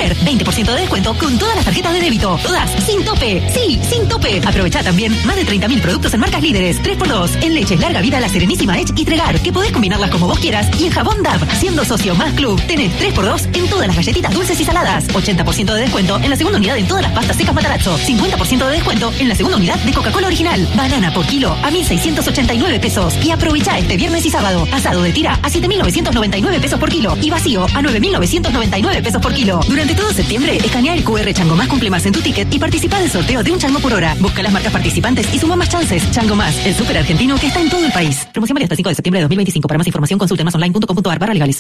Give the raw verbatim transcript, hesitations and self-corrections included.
Mujer, veinte por ciento de descuento con todas las tarjetas de débito. Todas sin tope. Sí, sin tope. Aprovecha también más de treinta mil productos en marcas líderes. tres por dos. En leches larga vida La Serenísima Edge y Tregar, que podés combinarlas como vos quieras. Y en jabón D A V, siendo socio más club, tenés tres por dos en todas las galletitas dulces y saladas. ochenta por ciento de descuento en la segunda unidad en todas las pastas secas Matarazzo. cincuenta por ciento de descuento en la segunda unidad de Coca-Cola original. Banana por kilo a mil seiscientos ochenta y nueve pesos. Y aprovecha este viernes y sábado. Asado de tira a siete mil novecientos noventa y nueve pesos por kilo. Y vacío a nueve mil novecientos noventa y nueve pesos por kilo. Durante todo septiembre, escanea el Q R Chango Más Cumple Más en tu ticket y participa del sorteo de un chango por hora. Busca las marcas participantes y suma más chances. Chango Más, el súper argentino que está en todo el país. Promoción válida hasta el cinco de septiembre de dos mil veinticinco. Para más información, consulte más online punto com punto a r barra legales.